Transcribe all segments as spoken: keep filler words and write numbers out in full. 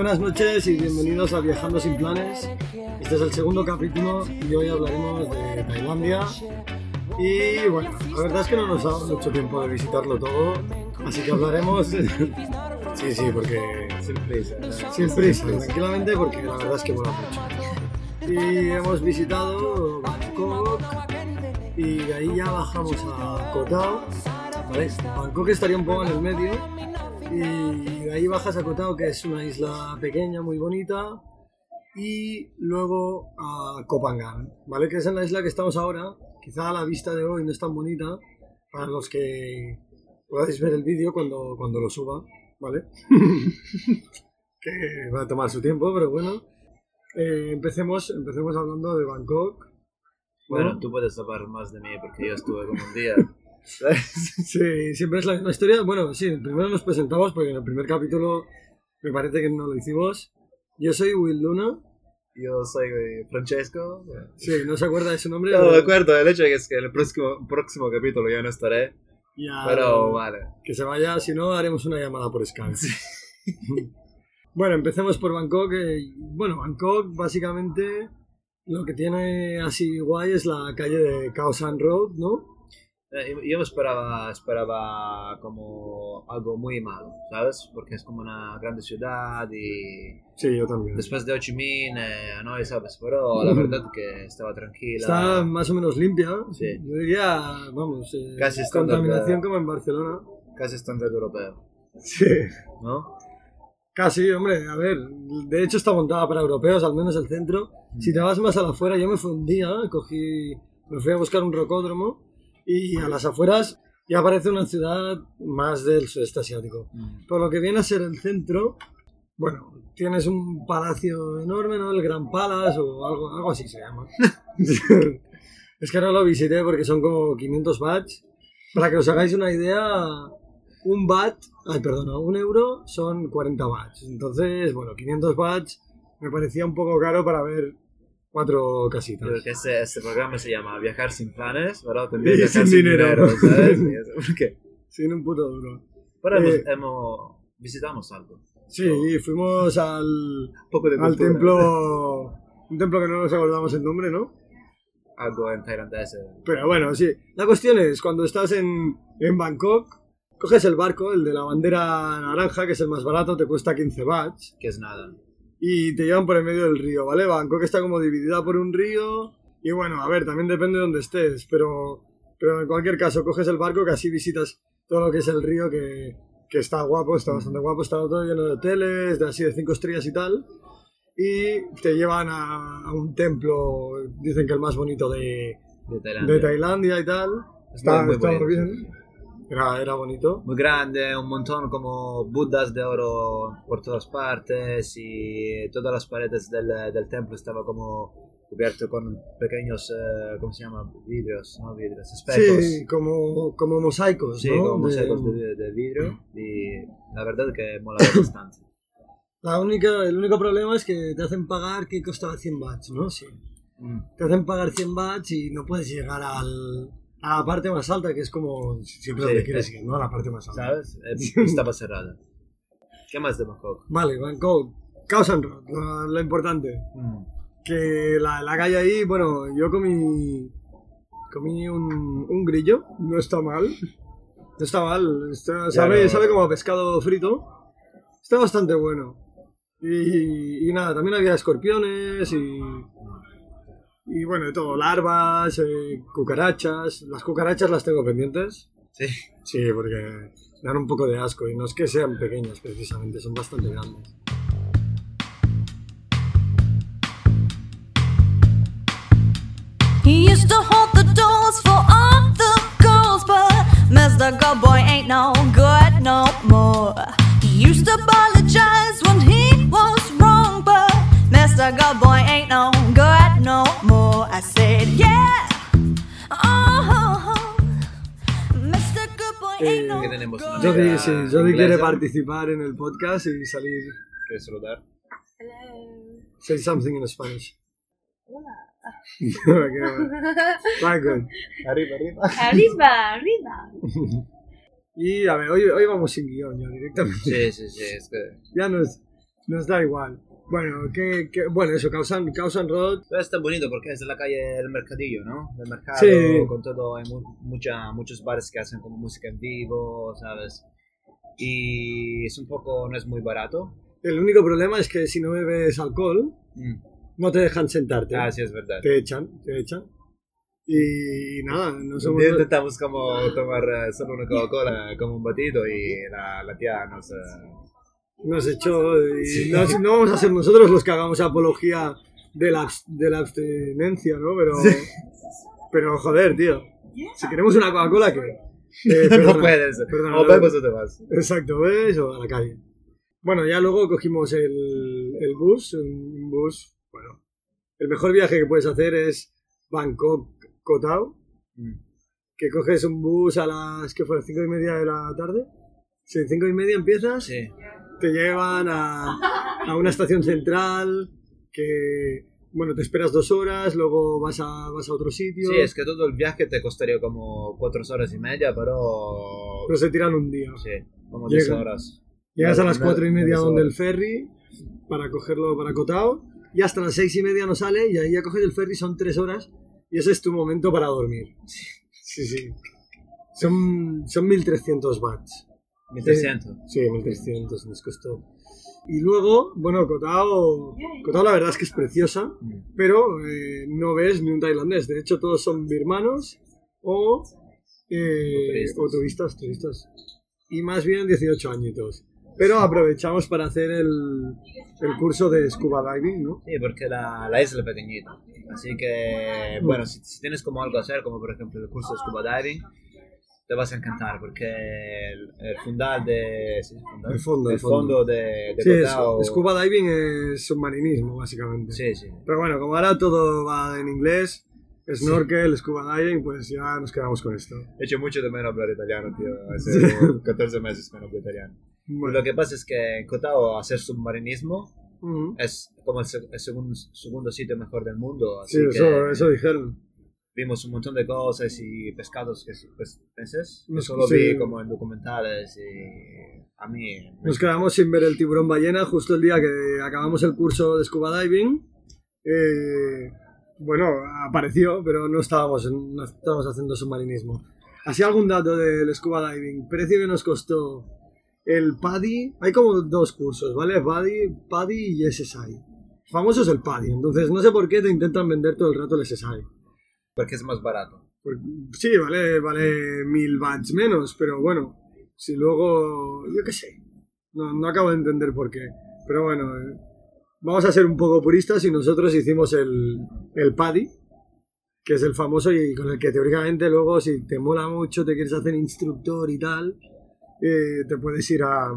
Buenas noches y bienvenidos a Viajando sin Planes. Este es el segundo capítulo y hoy hablaremos de Tailandia. Y bueno, la verdad es que no nos ha dado mucho tiempo de visitarlo todo, así que hablaremos... Sí, sí, porque... Sin prisa. ¿no? Sin prisa, tranquilamente, porque la verdad es que mola mucho. Y hemos visitado Bangkok y de ahí ya bajamos a Koh Tao, ¿vale? Bangkok estaría un poco en el medio y de ahí bajas a Koh Tao, que es una isla pequeña, muy bonita, y luego a Koh Phangan, ¿vale? Que es en la isla que estamos ahora. Quizá la vista de hoy no es tan bonita para los que podáis ver el vídeo cuando, cuando lo suba, ¿vale? Que va a tomar su tiempo, pero bueno. Eh, empecemos, empecemos hablando de Bangkok. Bueno, ¿no? tú puedes hablar más de mí porque yo estuve como un día. Sí, siempre es la misma historia. Bueno, sí, primero nos presentamos porque en el primer capítulo me parece que no lo hicimos. Yo soy Will Luna. Yo soy Francesco. Sí, no se acuerda de su nombre. No me acuerdo, el hecho es que en el próximo, próximo capítulo ya no estaré. Ya, Pero vale. Que se vaya, si no haremos una llamada por Skype. Sí. Bueno, empecemos por Bangkok. Eh, bueno, Bangkok básicamente lo que tiene así guay es la calle de Khao San Road, ¿no? Eh, Yo esperaba, esperaba como algo muy malo, ¿sabes? Porque es como una grande ciudad y... Sí, yo también. Después de Ho Chi Minh, eh, Hanoi, ¿sabes? Pero la verdad que estaba tranquila. Está más o menos limpia. Sí. Yo diría, vamos, eh, Casi estándar contaminación de- como en Barcelona. Casi estándar europeo, Sí. ¿no? Casi, hombre, a ver, de hecho está montada para europeos, al menos el centro. Si te vas más a la afuera, yo me fui un día, cogí, me fui a buscar un rocódromo y a las afueras ya parece una ciudad más del sudeste asiático. Mm. Por lo que viene a ser el centro, bueno, tienes un palacio enorme, ¿no? El Gran Palace o algo, algo así se llama. Es que no lo visité porque son como quinientos bahts. Para que os hagáis una idea, un baht, ay, perdona, un euro son cuarenta bahts. Entonces, bueno, quinientos bahts me parecía un poco caro para ver cuatro casitas. Creo que este, este programa se llama Viajar sin planes, pero también Y viajar sin sin dinero. dinero, ¿sabes? Y eso, ¿por qué? Sin un puto duro. Pero hemos, Eh, hemos- visitamos algo. Sí, fuimos al, Un poco de al cultura. templo, un templo que no nos acordamos el nombre, ¿no? Algo en tailandés. eh. Pero bueno, sí. La cuestión es, cuando estás en, en Bangkok, coges el barco, el de la bandera naranja, que es el más barato, te cuesta quince bahts, Que es nada. y te llevan por el medio del río, ¿vale? Bangkok está como dividida por un río, y bueno, a ver, también depende de dónde estés, pero, pero en cualquier caso, coges el barco que así visitas todo lo que es el río, que, que está guapo, está bastante guapo, está todo lleno de hoteles, de así de cinco estrellas y tal, y te llevan a, a un templo, dicen que el más bonito de, De Tailandia. de Tailandia y tal. Está, muy está muy bonito. bien. Era, era bonito. Muy grande, un montón como budas de oro por todas partes y todas las paredes del, del templo estaba como cubierto con pequeños, eh, ¿cómo se llama? Vidrios, no vidrios, espejos. Sí, como, como mosaicos, Sí, ¿no? como De- mosaicos de, de vidrio y la verdad que mola bastante. La única, el único problema es que te hacen pagar que costaba cien bahts, ¿no? Sí. Mm. Te hacen pagar cien bahts y no puedes llegar al, a la parte más alta, que es como siempre Sí, donde quieres eh. ir, ¿no? A la parte más alta. ¿Sabes? Eh, Estaba cerrada. ¿Qué más de Bangkok? Vale, Bangkok. Khao San Road, lo, lo importante. Mm. Que la, la calle ahí, bueno, yo comí comí un, un grillo, no está mal, no está mal, está- sabe, no. sabe como a pescado frito, está bastante bueno. Y, y nada, también había escorpiones y, y bueno, de todo, larvas, eh, cucarachas. Las cucarachas las tengo pendientes, Sí. sí, porque dan un poco de asco y no es que sean pequeñas precisamente, son bastante grandes. He used to hold the doors for all the girls, but Mister Good Boy ain't no good no more. He used to apologize when he was wrong, but Mister Good Boy ain't no good no more. I said, yeah, oh, Mister Good Boy ain't no Que tenemos una good. Jody, amiga sí, Jody quiere inglesa. participar en el podcast y salir. ¿Quieres saludar? Say something in Spanish. Hola. Very good. Arriba, arriba. Arriba, arriba. Y a ver, hoy, hoy vamos sin guión ya directamente. Sí, sí, sí, es que... Ya nos, nos da igual. Bueno, que, que, bueno eso, Causan, Causan Road. Pero está bonito porque es de la calle del Mercadillo, ¿no? Del mercado, Sí. con todo, hay mu- mucha, muchos bares que hacen como música en vivo, ¿sabes? Y es un poco, no es muy barato. El único problema es que si no bebes alcohol, Mm. no te dejan sentarte. Ah, sí, es verdad. Te echan, te echan. Y nada, no Un somos... día intentamos como tomar eh, solo una Coca-Cola como un batido y la, la tía nos... eh, Nos echó y no, no vamos a ser nosotros los que hagamos apología de la, abs- de la abstinencia, ¿no? Pero, pero joder, tío. Si queremos una Coca-Cola, ¿qué? Eh, no perdona, puedes. perdona, O no- bebes o te vas. Exacto, ¿ves? O a la calle. Bueno, ya luego cogimos el, el bus, un bus, bueno, el mejor viaje que puedes hacer es Bangkok-Koh Tao, Mm. que coges un bus a las, ¿qué fue? ¿Cinco y media de la tarde? Sí, cinco y media empiezas. Sí. Te llevan a, a una estación central que, bueno, te esperas dos horas, luego vas a, vas a otro sitio, Sí, es que todo el viaje te costaría como cuatro horas y media, pero... pero se tiran un día. Sí, como diez Llega- horas. Llegas a las Nada- cuatro y media nada donde el sola. ferry para cogerlo para Koh Tao y hasta las seis y media no sale y ahí ya coges el ferry, son tres horas y ese es tu momento para dormir. Sí, sí. Son, son mil trescientos bahts. mil trescientos. Sí, mil trescientos nos costó. Y luego, bueno, Koh Tao, Koh Tao la verdad es que es preciosa, Mm. pero eh, no ves ni un tailandés. De hecho, todos son birmanos o, eh, O turistas. o turistas, turistas. Y más bien dieciocho añitos. Pero aprovechamos para hacer el, el curso de scuba diving, ¿no? Sí, porque la, la isla es pequeñita. Así que, bueno, si, si tienes como algo a hacer, como por ejemplo el curso de scuba diving, te vas a encantar porque el, el fundal de... ¿sí? ¿Fundal? El fondo, el el fondo. fondo de, de Sí, Koh es- Tao. scuba diving es submarinismo, básicamente. Sí, sí. Pero bueno, como ahora todo va en inglés, snorkel, scuba diving, pues ya nos quedamos con esto. He hecho mucho de menos hablar italiano, tío. Hace como catorce meses que no hablo italiano. Y Bueno. lo que pasa es que en Koh Tao hacer submarinismo Ujú. es como el, seg- el segundo, segundo sitio mejor del mundo. Así Sí, que eso, eso dijeron. vimos un montón de cosas y pescados que pues, peces. Nos- Eso lo sí. vi como en documentales y a mí... me- Nos quedamos sin ver el tiburón ballena justo el día que acabamos el curso de scuba diving. Eh, bueno, apareció, pero no estábamos, en- no estábamos haciendo submarinismo. Así algún dato del scuba diving. Precio que nos costó el PADI. Hay como dos cursos, ¿vale? PADI, PADI y S S I. Famoso es el PADI, entonces no sé por qué te intentan vender todo el rato el S S I. Porque es más barato. Pues, sí, vale, vale mil bahts menos, pero bueno, si luego, yo qué sé, no, no acabo de entender por qué. Pero bueno, eh, vamos a ser un poco puristas y nosotros hicimos el, el PADI, que es el famoso y con el que teóricamente luego si te mola mucho, te quieres hacer instructor y tal, eh, te puedes ir a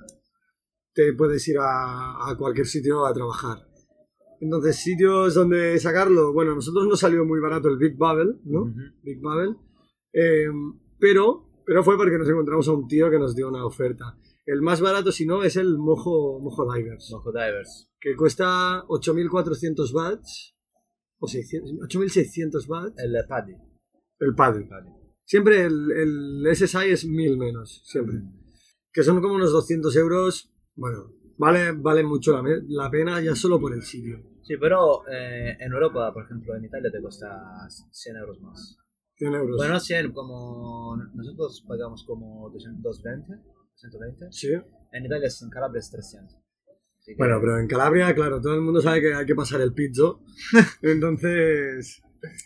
te puedes ir a, a cualquier sitio a trabajar. Entonces, sitios donde sacarlo, bueno, a nosotros nos salió muy barato el Big Bubble, ¿no? Ujú. Big Bubble. Eh, pero, pero fue porque nos encontramos a un tío que nos dio una oferta. El más barato, si no, es el Mojo, Mojo Divers, Mojo Divers. que cuesta ocho mil cuatrocientos bahts, o seiscientos, ocho mil seiscientos bahts, El Paddy. el paddle. Paddy. Siempre el, el S S I es mil menos, siempre. Que son como unos doscientos euros, bueno, vale, vale mucho la, me- la pena ya solo por el sitio. Sí, pero eh, en Europa, por ejemplo, en Italia te cuesta cien euros más. cien euros. Bueno, cien, como nosotros pagamos como doscientos veinte, ciento veinte. Sí. En Italia, en Calabria es trescientos. Así que- Bueno, pero en Calabria, claro, todo el mundo sabe que hay que pasar el pizzo. Entonces,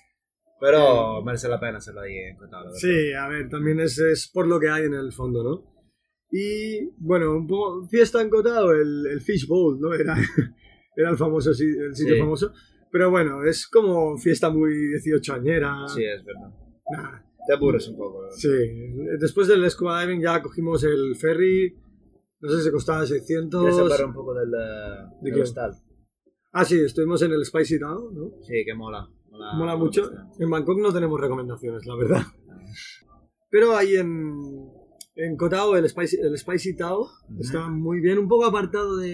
Pero merece la pena hacerlo ahí en Koh Tao, la verdad. sí, a ver, también es, es por lo que hay en el fondo, ¿no? Y, bueno, un poco fiesta en Koh Tao, el, el Fish Bowl, ¿no? Era, era el famoso si- el sitio Sí. famoso. Pero bueno, es como fiesta muy dieciochoañera. Sí, es verdad. Nah, Te aburres un poco. ¿verdad? sí. Después del scuba diving ya cogimos el ferry. No sé si costaba seiscientos. ¿Quieres hablar un poco del, eh, ¿De del qué? hostal? Ah, sí, estuvimos en el Spicy Town, ¿no? Sí, que mola. Mola, Mola mucho. bastante. En Bangkok no tenemos recomendaciones, la verdad. Pero ahí en, en Koh Tao, el Spicy, el Spicy Tao, Ujú. está muy bien, un poco apartado de,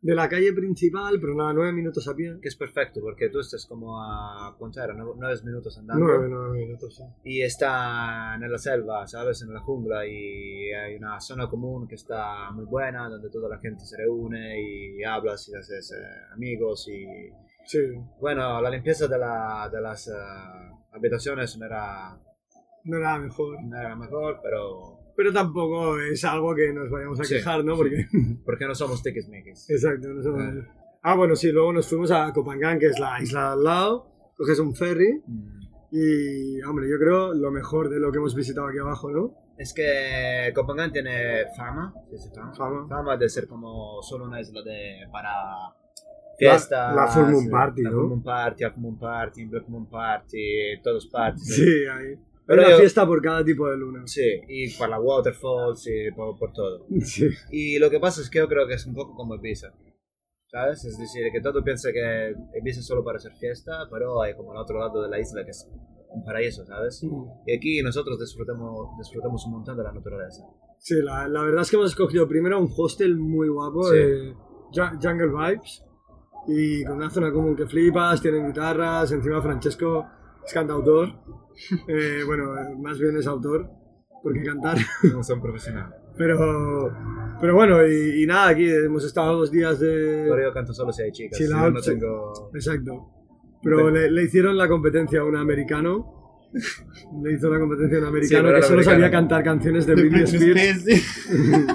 de la calle principal, pero nada, nueve minutos a pie. Que es perfecto porque tú estás como a, ¿cuánto era? Nueve, nueve minutos andando. Nueve, nueve minutos, sí. Y está en la selva, ¿sabes? En la jungla y hay una zona común que está muy buena, donde toda la gente se reúne y hablas y haces eh, amigos y... Sí. Bueno, la limpieza de, la, de las uh, habitaciones no era, No era mejor. no era mejor, pero... Pero tampoco es algo que nos vayamos a Sí, quejar, ¿no? sí. Porque... Porque no somos tiquismiquis. Exacto, no somos... Eh. Ah, bueno, sí, luego nos fuimos a Kopangan, que es la isla de al lado, coges un ferry Mm. y, hombre, yo creo lo mejor de lo que hemos visitado aquí abajo, ¿no? Es que Copenhague tiene fama, ¿sí se fama? Fama. Fama de ser como solo una isla de, para fiestas. La- la Full Moon Party, la ¿no? Full Moon Party, Half Moon Party, Black Moon Party, todos parties. Sí, ahí. Pero Hay una yo- fiesta por cada tipo de luna. Sí, y para la waterfalls y por, por todo. Sí. Y lo que pasa es que yo creo que es un poco como Ibiza, ¿sabes? Es decir, que todo piensa que Ibiza es solo para hacer fiesta, pero hay como el otro lado de la isla que es un paraíso, ¿sabes? Y aquí nosotros disfrutamos, disfrutamos un montón de la naturaleza. Sí, la, la verdad es que hemos escogido primero un hostel muy guapo, Sí. eh, Ju- Jungle Vibes, y con una zona común que flipas, tienen guitarras, encima Francesco es cantautor, eh, bueno, eh, más bien es autor, porque cantar, No son profesionales. pero, pero bueno, y, y nada, aquí hemos estado dos días de... Pero yo canto solo si hay chicas, Chill si no, out, no sí. tengo... Exacto. Pero le, le hicieron la competencia a un americano. Le hizo la competencia a un americano pero que era solo americano. sabía cantar canciones de Britney Spears.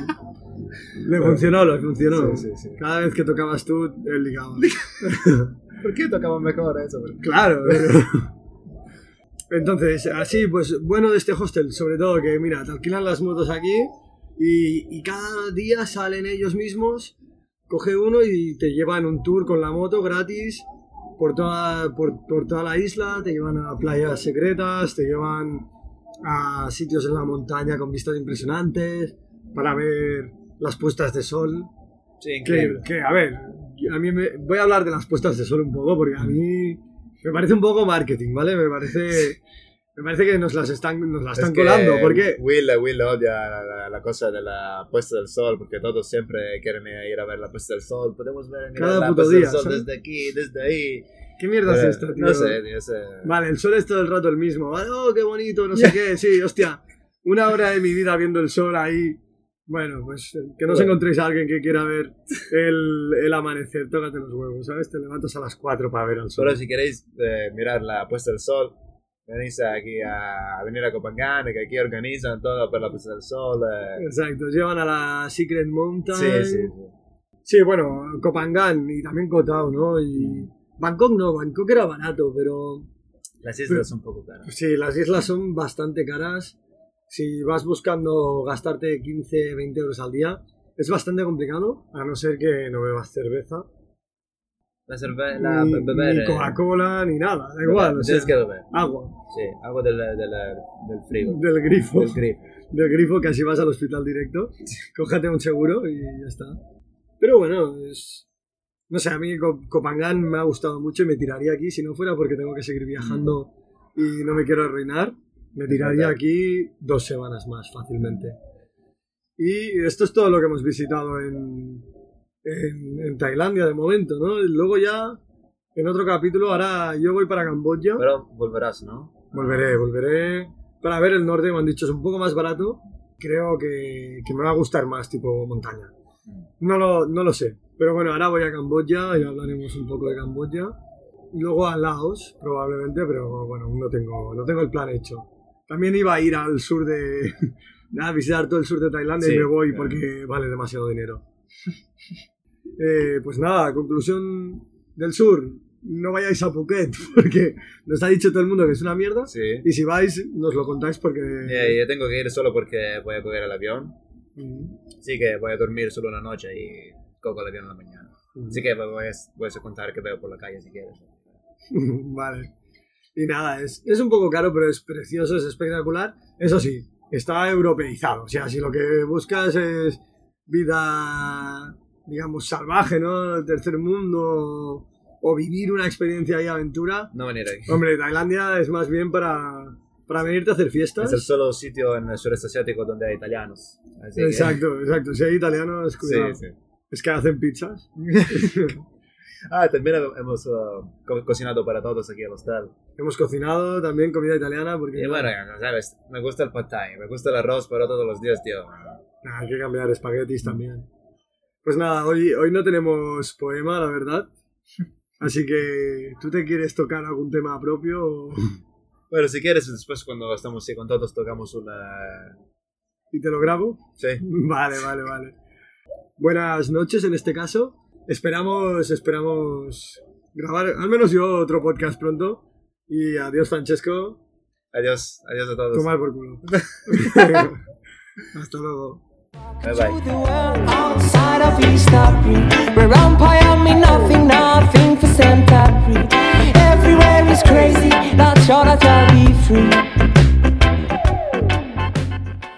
Le funcionó, le funcionó. Sí, sí, sí. Cada vez que tocabas tú, él ligaba. ¿Por qué tocaban mejor eso? Claro. pero- Entonces, así, pues, bueno de este hostel, sobre todo que, mira, te alquilan las motos aquí y, y cada día salen ellos mismos, coge uno y te llevan un tour con la moto gratis por toda, por, por toda la isla, te llevan a playas secretas, te llevan a sitios en la montaña con vistas impresionantes para ver las puestas de sol. Sí, Que, increíble. que, a ver, a mí me, voy a hablar de las puestas de sol un poco porque a mí me parece un poco marketing, ¿vale? Me parece, me parece que nos las están, nos las están Es que colando, porque Will, Will odia la, la- la cosa de la puesta del sol, porque todos siempre quieren ir a ver la puesta del sol. Podemos ver mirar Cada la puto puesta día, del sol ¿sabes? desde aquí, desde ahí. ¿qué mierda Eh, es esto, tío? No sé, tío, sé. Vale, el sol es todo el rato el mismo, ¿vale? Oh, qué bonito, no sé qué, sí, hostia, una hora de mi vida viendo el sol ahí. Bueno, pues eh, que no os Bueno. encontréis a alguien que quiera ver el, el amanecer, tócate los huevos, ¿sabes? Te levantas a las cuatro para ver el sol. Solo si queréis eh, mirar la puesta del sol, venís aquí a, a venir a Copenhague, que aquí organizan todo para la puesta del sol. eh. Exacto, os llevan a la Secret Mountain. Sí, sí, sí. Sí, bueno, Kopangan y también Koh Tao, ¿no? Y Bangkok no, Bangkok era barato, pero Las islas son un poco caras. sí, las islas son bastante caras. Si vas buscando gastarte quince, veinte euros al día, es bastante complicado, a no ser que no bebas cerveza, La cerveza, la ni, be- beber. ni eh, Coca-Cola, ni nada, da beber, igual, o sea, Tienes que beber. agua, Sí, algo del, del, del frigo. del grifo, Del grifo. del grifo, que así vas al hospital directo, cógete un seguro y ya está. Pero bueno, es... No sé, a mí Ko- Kopangan me ha gustado mucho y me tiraría aquí, si no fuera porque tengo que seguir viajando y no me quiero arruinar, me tiraría verdad. aquí dos semanas más fácilmente. Y esto es todo lo que hemos visitado en, en, en Tailandia de momento, ¿no? Y luego ya, en otro capítulo, ahora yo voy para Camboya, Pero volverás, ¿no? volveré, volveré para ver el norte, me han dicho es un poco más barato, creo que, que me va a gustar más, tipo montaña. No lo, no lo sé. Pero bueno, ahora voy a Camboya y hablaremos un poco de Camboya. Y luego a Laos, probablemente, pero bueno, aún no tengo, no tengo el plan hecho. También iba a ir al sur de... a visitar todo el sur de Tailandia Sí, y me voy claro. porque vale demasiado dinero. Eh, pues nada, conclusión del sur. No vayáis a Phuket porque nos ha dicho todo el mundo que es una mierda. Sí. Y si vais, nos lo contáis porque... Eh, yo tengo que ir solo porque voy a coger el avión. Mm. Sí que voy a dormir solo una noche y cojo el avión en la mañana. Mm. Así que voy a, voy a contar que veo por la calle si quieres. Vale. Y nada, es, es un poco caro, pero es precioso, es espectacular. Eso sí, está europeizado. O sea, si lo que buscas es vida, digamos, salvaje, ¿no? El tercer mundo o vivir una experiencia y aventura. No venir aquí. Hombre, Tailandia es más bien para, para venirte a hacer fiestas. Es el solo sitio en el sureste asiático donde hay italianos. Así que- Exacto, exacto. Si hay italianos, Sí, cuidado. sí. Es que hacen pizzas. Ah, también hemos uh, co- cocinado para todos aquí al hostal. Hemos cocinado también comida italiana porque Y bueno, ya sabes, me gusta el pad thai, me gusta el arroz para todos los días, tío. nah, hay que cambiar espaguetis también. Pues nada, hoy, hoy no tenemos poema, la verdad. Así que, ¿tú te quieres tocar algún tema propio? O... Bueno, si quieres, después cuando estamos así con todos tocamos una... ¿Y te lo grabo? Sí. Vale, vale, vale. Buenas noches en este caso. Esperamos, esperamos grabar, al menos yo, otro podcast pronto. Y adiós, Francesco. Adiós, adiós a todos. Tomar por culo. Hasta luego. Bye bye. The world outside of Eastbury, where empire mean nothing, nothing for Canterbury. Everywhere is crazy, not sure that I'll be free.